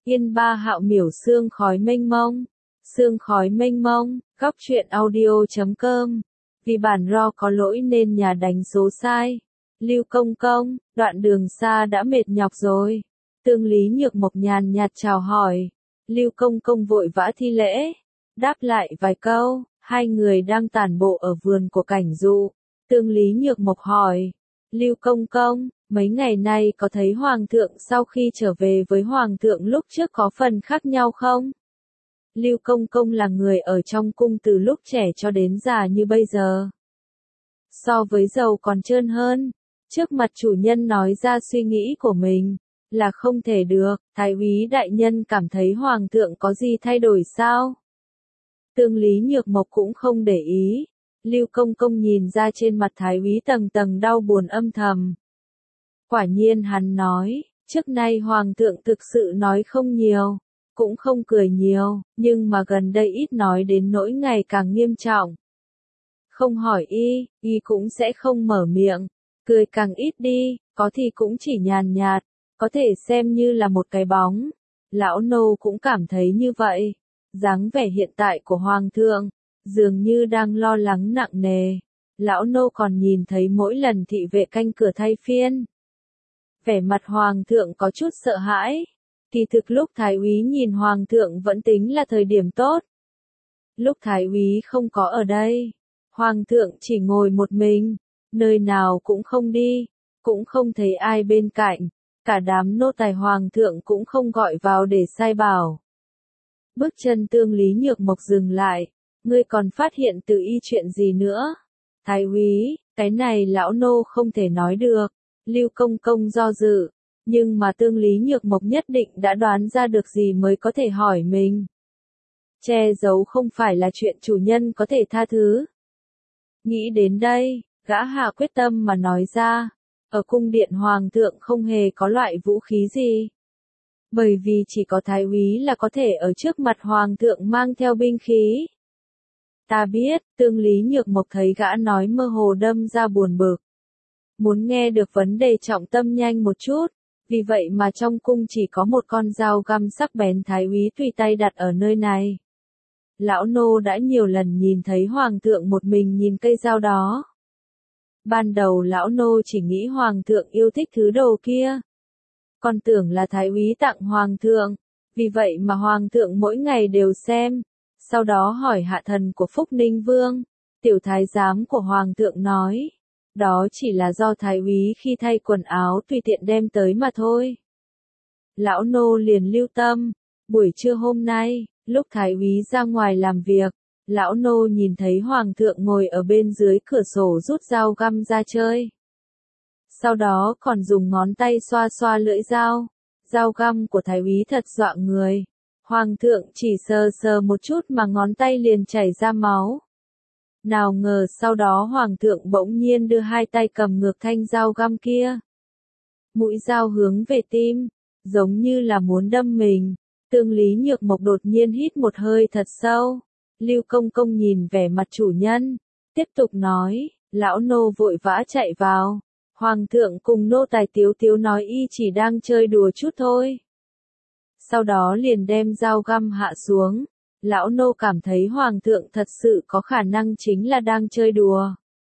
Yên ba hạo miểu sương khói mênh mông. Sương khói mênh mông, góc truyện audio.com. Vì bản RAW có lỗi nên nhà đánh số sai. Lưu Công Công, đoạn đường xa đã mệt nhọc rồi. Tương Lý Nhược Mộc nhàn nhạt chào hỏi. Lưu Công Công vội vã thi lễ. Đáp lại vài câu, hai người đang tản bộ ở vườn của Cảnh Dụ. Tương Lý Nhược Mộc hỏi. Lưu Công Công, mấy ngày nay có thấy Hoàng thượng sau khi trở về với Hoàng thượng lúc trước có phần khác nhau không? Lưu Công Công là người ở trong cung từ lúc trẻ cho đến già như bây giờ. So với giàu còn trơn hơn. Trước mặt chủ nhân nói ra suy nghĩ của mình. Là không thể được, Thái úy đại nhân cảm thấy Hoàng thượng có gì thay đổi sao? Tương Lý Nhược Mộc cũng không để ý. Lưu Công Công nhìn ra trên mặt Thái úy tầng tầng đau buồn âm thầm. Quả nhiên hắn nói, trước nay Hoàng thượng thực sự nói không nhiều, cũng không cười nhiều, nhưng mà gần đây ít nói đến nỗi ngày càng nghiêm trọng. Không hỏi y cũng sẽ không mở miệng, cười càng ít đi, có thì cũng chỉ nhàn nhạt, có thể xem như là một cái bóng. Lão nô cũng cảm thấy như vậy. Dáng vẻ hiện tại của Hoàng thượng, dường như đang lo lắng nặng nề. Lão nô còn nhìn thấy mỗi lần thị vệ canh cửa thay phiên. Vẻ mặt Hoàng thượng có chút sợ hãi. Kỳ thực lúc Thái úy nhìn Hoàng thượng vẫn tính là thời điểm tốt. Lúc Thái úy không có ở đây, Hoàng thượng chỉ ngồi một mình, nơi nào cũng không đi, cũng không thấy ai bên cạnh, cả đám nô tài Hoàng thượng cũng không gọi vào để sai bảo. Bước chân Tương Lý Nhược Mộc dừng lại, ngươi còn phát hiện từ y chuyện gì nữa? Thái úy, cái này lão nô không thể nói được. Lưu Công Công do dự, nhưng mà Tương Lý Nhược Mộc nhất định đã đoán ra được gì mới có thể hỏi mình. Che giấu không phải là chuyện chủ nhân có thể tha thứ. Nghĩ đến đây, gã hạ quyết tâm mà nói ra, ở cung điện Hoàng thượng không hề có loại vũ khí gì. Bởi vì chỉ có Thái úy là có thể ở trước mặt Hoàng thượng mang theo binh khí. Ta biết, Tương Lý Nhược Mộc thấy gã nói mơ hồ đâm ra buồn bực. Muốn nghe được vấn đề trọng tâm nhanh một chút, vì vậy mà trong cung chỉ có một con dao găm sắc bén Thái úy tùy tay đặt ở nơi này. Lão nô đã nhiều lần nhìn thấy Hoàng thượng một mình nhìn cây dao đó. Ban đầu lão nô chỉ nghĩ Hoàng thượng yêu thích thứ đồ kia. Còn tưởng là Thái úy tặng Hoàng thượng, vì vậy mà Hoàng thượng mỗi ngày đều xem. Sau đó hỏi hạ thần của Phúc Ninh Vương, tiểu thái giám của Hoàng thượng nói. Đó chỉ là do Thái úy khi thay quần áo tùy tiện đem tới mà thôi. Lão nô liền lưu tâm, buổi trưa hôm nay, lúc Thái úy ra ngoài làm việc, lão nô nhìn thấy Hoàng thượng ngồi ở bên dưới cửa sổ rút dao găm ra chơi. Sau đó còn dùng ngón tay xoa xoa lưỡi dao. Dao găm của Thái úy thật dọa người. Hoàng thượng chỉ sờ sờ một chút mà ngón tay liền chảy ra máu. Nào ngờ sau đó Hoàng thượng bỗng nhiên đưa hai tay cầm ngược thanh dao găm kia. Mũi dao hướng về tim, giống như là muốn đâm mình. Tương Lý Nhược Mộc đột nhiên hít một hơi thật sâu. Lưu Công Công nhìn vẻ mặt chủ nhân, tiếp tục nói, lão nô vội vã chạy vào. Hoàng thượng cùng nô tài Tiếu Tiếu nói y chỉ đang chơi đùa chút thôi. Sau đó liền đem dao găm hạ xuống. Lão nô cảm thấy Hoàng thượng thật sự có khả năng chính là đang chơi đùa.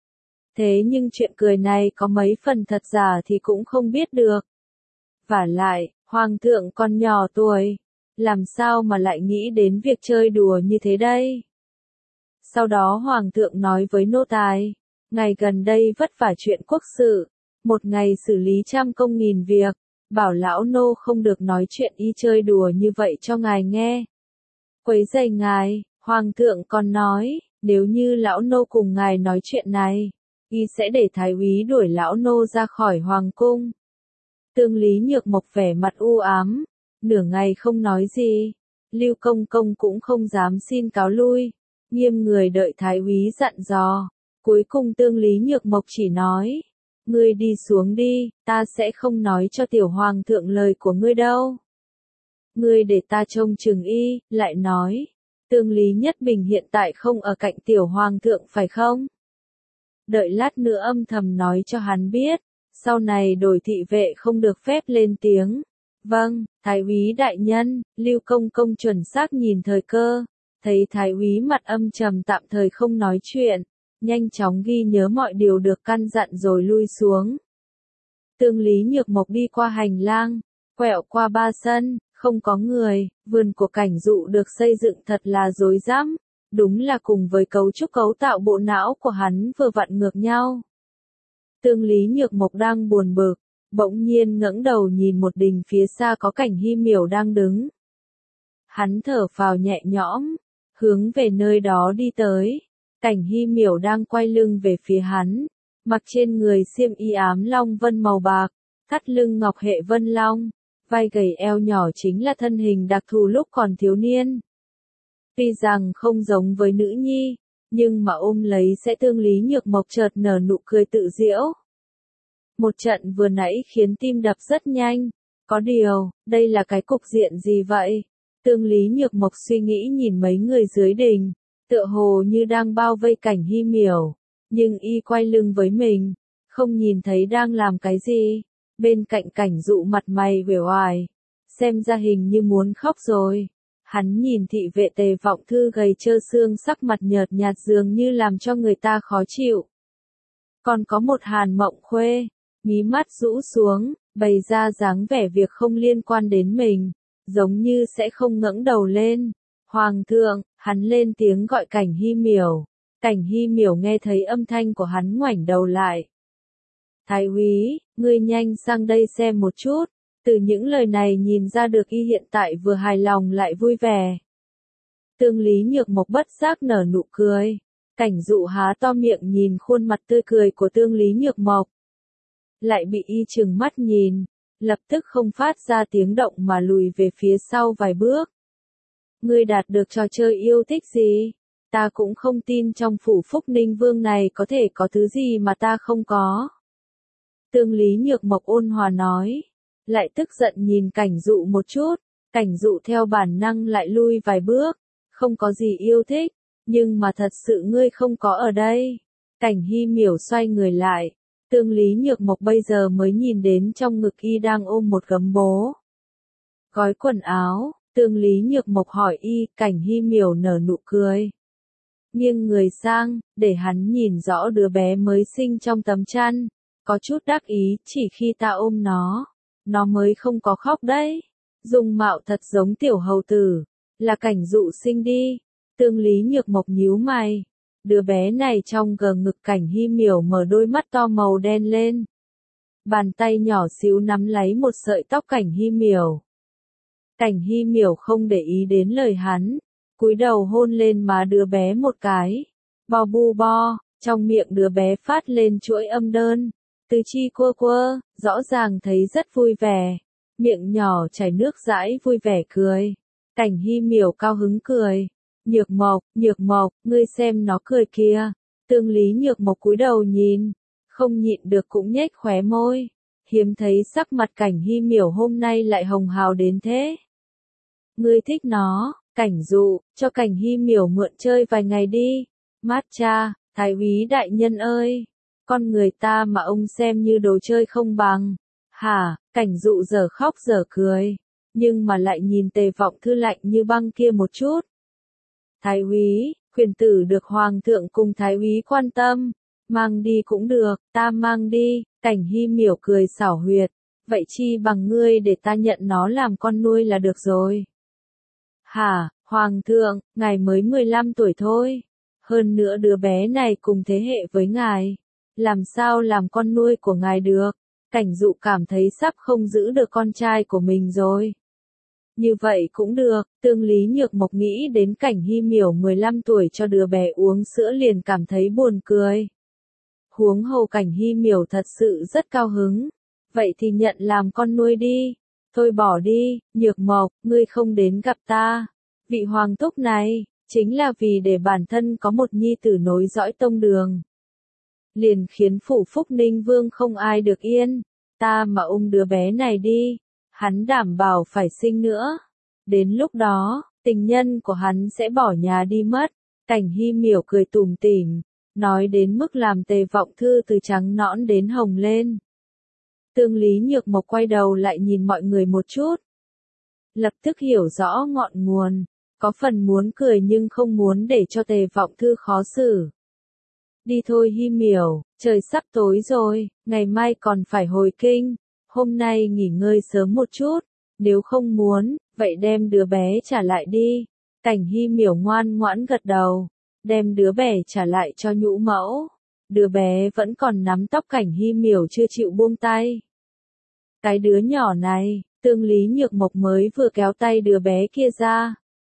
Thế nhưng chuyện cười này có mấy phần thật giả thì cũng không biết được. Vả lại, Hoàng thượng còn nhỏ tuổi, làm sao mà lại nghĩ đến việc chơi đùa như thế đây? Sau đó Hoàng thượng nói với nô tài, ngày gần đây vất vả chuyện quốc sự, một ngày xử lý trăm công nghìn việc, bảo lão nô không được nói chuyện y chơi đùa như vậy cho ngài nghe. Quấy rầy ngài, Hoàng thượng còn nói, nếu như lão nô cùng ngài nói chuyện này, y sẽ để Thái úy đuổi lão nô ra khỏi Hoàng cung. Tương Lý Nhược Mộc vẻ mặt u ám, nửa ngày không nói gì. Lưu Công Công cũng không dám xin cáo lui, nghiêm người đợi Thái úy dặn dò. Cuối cùng Tương Lý Nhược Mộc chỉ nói, ngươi đi xuống đi, ta sẽ không nói cho tiểu Hoàng thượng lời của ngươi đâu. Ngươi để ta trông chừng y, lại nói, Tương Lý Nhất Bình hiện tại không ở cạnh tiểu Hoàng thượng phải không? Đợi lát nữa âm thầm nói cho hắn biết, sau này đổi thị vệ không được phép lên tiếng. Vâng, Thái úy đại nhân. Lưu Công Công chuẩn xác nhìn thời cơ, thấy Thái úy mặt âm trầm tạm thời không nói chuyện, nhanh chóng ghi nhớ mọi điều được căn dặn rồi lui xuống. Tương Lý Nhược Mộc đi qua hành lang, quẹo qua 3 sân, không có người, vườn của Cảnh Dụ được xây dựng thật là rối rắm, đúng là cùng với cấu trúc cấu tạo bộ não của hắn vừa vặn ngược nhau. Tương Lý Nhược Mộc đang buồn bực, bỗng nhiên ngẩng đầu nhìn một đình phía xa có Cảnh Hy Miểu đang đứng. Hắn thở phào nhẹ nhõm, hướng về nơi đó đi tới. Cảnh Hy Miểu đang quay lưng về phía hắn, mặc trên người xiêm y ám long vân màu bạc, thắt lưng ngọc hệ vân long, vai gầy eo nhỏ chính là thân hình đặc thù lúc còn thiếu niên. Tuy rằng không giống với nữ nhi, nhưng mà ôm lấy sẽ Tương Lý Nhược Mộc chợt nở nụ cười tự giễu. Một trận vừa nãy khiến tim đập rất nhanh, có điều, đây là cái cục diện gì vậy? Tương Lý Nhược Mộc suy nghĩ nhìn mấy người dưới đình, tựa hồ như đang bao vây Cảnh Hy Miểu, nhưng y quay lưng với mình, không nhìn thấy đang làm cái gì. Bên cạnh Cảnh Dụ mặt mày uể oải, xem ra hình như muốn khóc rồi. Hắn nhìn thị vệ Tề Vọng Thư gầy trơ xương sắc mặt nhợt nhạt dường như làm cho người ta khó chịu. Còn có một Hàn Mộng Khuê, mí mắt rũ xuống, bày ra dáng vẻ việc không liên quan đến mình, giống như sẽ không ngẩng đầu lên. Hoàng thượng, hắn lên tiếng gọi Cảnh Hy Miểu. Cảnh Hy Miểu nghe thấy âm thanh của hắn ngoảnh đầu lại. Thái úy, ngươi nhanh sang đây xem một chút. Từ những lời này nhìn ra được y hiện tại vừa hài lòng lại vui vẻ. Tương Lý Nhược Mộc bất giác nở nụ cười. Cảnh Dụ há to miệng nhìn khuôn mặt tươi cười của Tương Lý Nhược Mộc. Lại bị y trừng mắt nhìn, lập tức không phát ra tiếng động mà lùi về phía sau vài bước. Ngươi đạt được trò chơi yêu thích gì? Ta cũng không tin trong phủ Phúc Ninh Vương này có thể có thứ gì mà ta không có. Tương Lý Nhược Mộc ôn hòa nói, lại tức giận nhìn Cảnh Dụ một chút. Cảnh Dụ theo bản năng lại lui vài bước, không có gì yêu thích, nhưng mà thật sự ngươi không có ở đây. Cảnh Hy Miểu xoay người lại, Tương Lý Nhược Mộc bây giờ mới nhìn đến trong ngực y đang ôm một gấm bố. Gói quần áo, Tương Lý Nhược Mộc hỏi y, Cảnh Hy Miểu nở nụ cười. Nghiêng người sang, để hắn nhìn rõ đứa bé mới sinh trong tấm chăn, có chút đắc ý, chỉ khi ta ôm nó mới không có khóc đấy. Dung mạo thật giống tiểu hầu tử, là Cảnh Dụ sinh đi. Tương Lý Nhược Mộc nhíu mày. Đứa bé này trong gờ ngực Cảnh Hy Miểu mở đôi mắt to màu đen lên. Bàn tay nhỏ xíu nắm lấy một sợi tóc Cảnh Hy Miểu. Cảnh Hy Miểu không để ý đến lời hắn, cúi đầu hôn lên má đứa bé một cái. Bo bu bo, trong miệng đứa bé phát lên chuỗi âm đơn. Tứ chi quơ quơ, rõ ràng thấy rất vui vẻ. Miệng nhỏ chảy nước dãi vui vẻ cười. Cảnh Hy Miểu cao hứng cười. Nhược Mộc, ngươi xem nó cười kìa. Tương Lý Nhược Mộc cúi đầu nhìn, không nhịn được cũng nhếch khóe môi. Hiếm thấy sắc mặt Cảnh Hy Miểu hôm nay lại hồng hào đến thế. Ngươi thích nó, Cảnh Dụ, cho Cảnh Hy Miểu mượn chơi vài ngày đi. Mát cha, Thái úy đại nhân ơi, con người ta mà ông xem như đồ chơi không bằng. Hả? Cảnh Dụ giờ khóc giờ cười, nhưng mà lại nhìn Tề Vọng Thư lạnh như băng kia một chút. Thái úy, quyền tử được hoàng thượng cùng thái úy quan tâm, mang đi cũng được, ta mang đi. Cảnh Hy Miểu cười xảo huyệt, vậy chi bằng ngươi để ta nhận nó làm con nuôi là được rồi. Hả, hoàng thượng, ngài mới 15 tuổi thôi, hơn nữa đứa bé này cùng thế hệ với ngài, làm sao làm con nuôi của ngài được? Cảnh Dụ cảm thấy sắp không giữ được con trai của mình rồi. Như vậy cũng được, Tương Lý Nhược Mộc nghĩ đến Cảnh Hy Miểu 15 tuổi cho đứa bé uống sữa liền cảm thấy buồn cười. Huống hồ Cảnh Hy Miểu thật sự rất cao hứng. Vậy thì nhận làm con nuôi đi. Thôi bỏ đi, Nhược Mộc, ngươi không đến gặp ta. Vị hoàng thúc này, chính là vì để bản thân có một nhi tử nối dõi tông đường. Liền khiến phủ Phúc Ninh Vương không ai được yên. Ta mà ôm đứa bé này đi, hắn đảm bảo phải sinh nữa. Đến lúc đó, tình nhân của hắn sẽ bỏ nhà đi mất. Cảnh Hy Miểu cười tủm tỉm, nói đến mức làm Tề Vọng Thư từ trắng nõn đến hồng lên. Tương Lý Nhược Mộc quay đầu lại nhìn mọi người một chút. Lập tức hiểu rõ ngọn nguồn, có phần muốn cười nhưng không muốn để cho Tề Vọng Thư khó xử. Đi thôi Hi Miểu, trời sắp tối rồi, ngày mai còn phải hồi kinh, hôm nay nghỉ ngơi sớm một chút, nếu không muốn, vậy đem đứa bé trả lại đi. Cảnh Hi Miểu ngoan ngoãn gật đầu, đem đứa bé trả lại cho nhũ mẫu. Đứa bé vẫn còn nắm tóc Cảnh Hi Miểu chưa chịu buông tay. Cái đứa nhỏ này, Tương Lý Nhược Mộc mới vừa kéo tay đứa bé kia ra.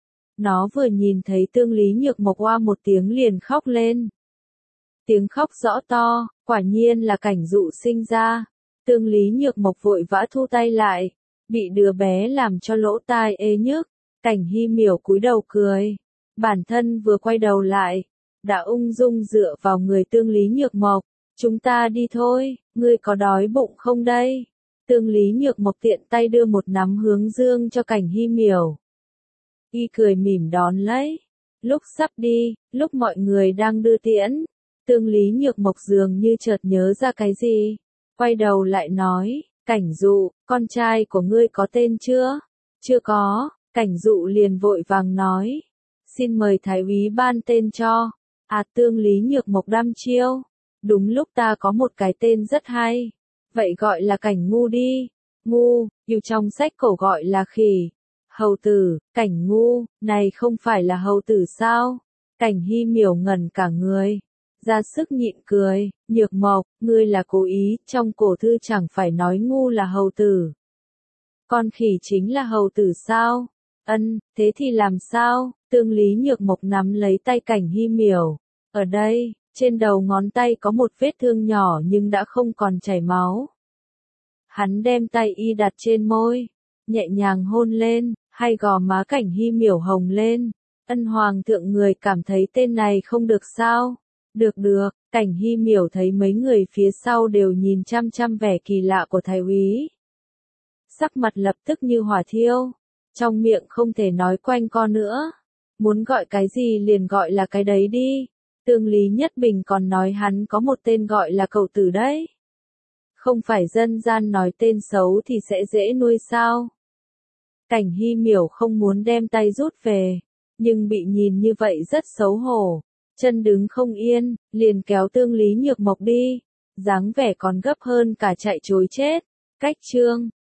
Nó vừa nhìn thấy Tương Lý Nhược Mộc oa một tiếng liền khóc lên. Tiếng khóc rõ to, quả nhiên là Cảnh Dụ sinh ra. Tương Lý Nhược Mộc vội vã thu tay lại, bị đứa bé làm cho lỗ tai ê nhức. Cảnh Hi Miểu cúi đầu cười, bản thân vừa quay đầu lại, đã ung dung dựa vào người Tương Lý Nhược Mộc. Chúng ta đi thôi, ngươi có đói bụng không đây? Tương Lý Nhược Mộc tiện tay đưa một nắm hướng dương cho Cảnh Hi Miểu. Y cười mỉm đón lấy. Lúc sắp đi, lúc mọi người đang đưa tiễn, Tương Lý Nhược Mộc dường như chợt nhớ ra cái gì, quay đầu lại nói, Cảnh Dụ, con trai của ngươi có tên chưa? Chưa có. Cảnh Dụ liền vội vàng nói, xin mời Thái úy ban tên cho. À, Tương Lý Nhược Mộc đăm chiêu, đúng lúc ta có một cái tên rất hay, vậy gọi là Cảnh Ngu đi. Ngu, yêu trong sách cổ gọi là khỉ. Hầu tử, Cảnh Ngu, này không phải là hầu tử sao? Cảnh Hi Miểu ngẩn cả người, ra sức nhịn cười, Nhược Mộc, ngươi là cố ý, trong cổ thư chẳng phải nói ngu là hầu tử. Con khỉ chính là hầu tử sao? Ân, thế thì làm sao? Tương Lý Nhược Mộc nắm lấy tay Cảnh Hi Miểu. Ở đây, trên đầu ngón tay có một vết thương nhỏ nhưng đã không còn chảy máu. Hắn đem tay y đặt trên môi, nhẹ nhàng hôn lên, hai gò má Cảnh Hi Miểu hồng lên. Ân hoàng thượng, người cảm thấy tên này không được sao? Được được, Cảnh Hi Miểu thấy mấy người phía sau đều nhìn chăm chăm vẻ kỳ lạ của thái úy. Sắc mặt lập tức như hỏa thiêu, trong miệng không thể nói quanh co nữa. Muốn gọi cái gì liền gọi là cái đấy đi. Tương Lý Nhất Bình còn nói hắn có một tên gọi là cậu tử đấy. Không phải dân gian nói tên xấu thì sẽ dễ nuôi sao? Cảnh Hi Miểu không muốn đem tay rút về, nhưng bị nhìn như vậy rất xấu hổ. Chân đứng không yên, liền kéo Tương Lý Nhược Mộc đi. Dáng vẻ còn gấp hơn cả chạy trối chết. Cách chương